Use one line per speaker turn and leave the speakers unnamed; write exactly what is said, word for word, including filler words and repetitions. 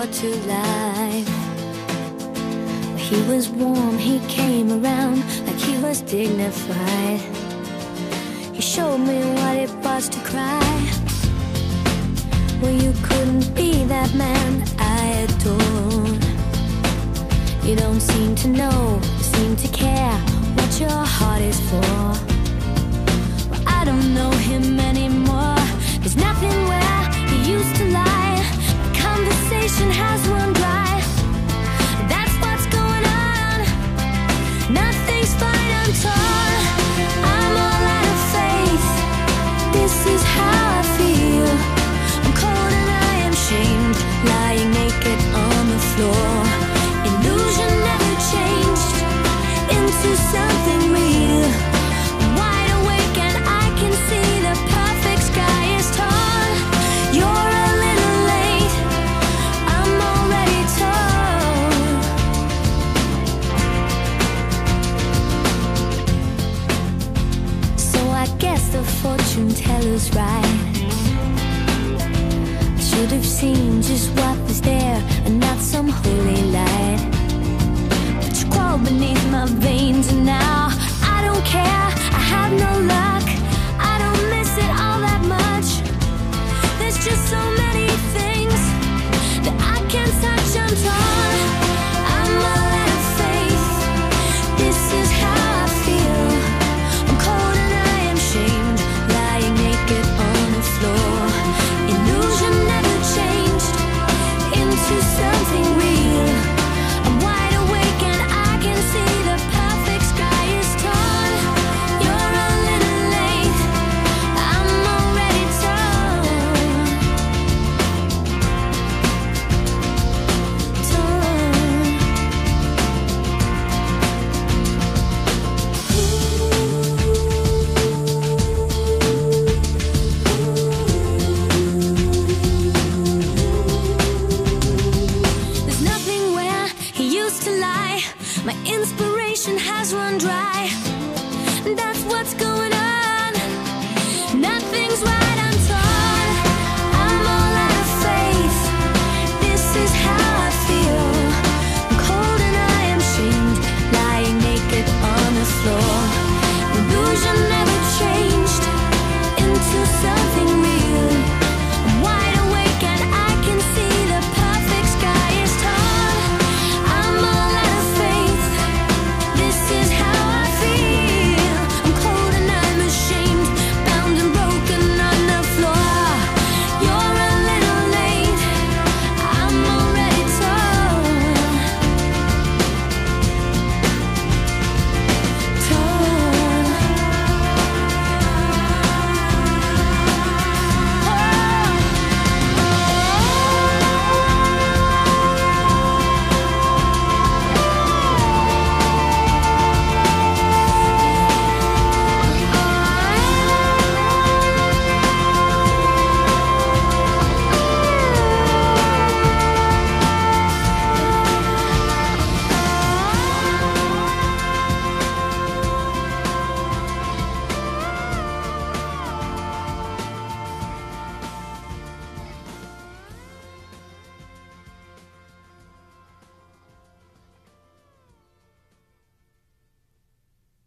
brought to life. He was warm, he came around like he was dignified. He showed me what it was to cry. Well, you couldn't be that man I adored. You don't seem to know, seem to care what your heart is for. Well, I don't know him anymore. There's nothing where he used to lie. My conversation has run dry. That's what's going on. Nothing's fine, I'm torn. I'm all out of faith. This is how I feel. I'm cold and I am shamed, lying naked on the floor. Illusion never changed into something real. I'm wide awake and I can see the perfect sky is torn. You're a little late, I'm already torn. So I guess the fortune teller's right. I should have seen just what was there and not some holy light. But you crawl beneath my veins and now I don't care, I have no luck. I don't miss it all that much. There's just so many things that I can't touch, I'm torn. I'm all out of faith. This is how I feel. I'm cold and I am shamed, lying naked on the floor. Illusion never changed into something real. I'm wide awake and I can see the perfect sky is torn. You're a little late, I'm already torn. Torn. There's nothing where he used to lie. My inspiration has run dry. That's what's going on. Nothing's right, I'm torn. I'm all out of faith. This is how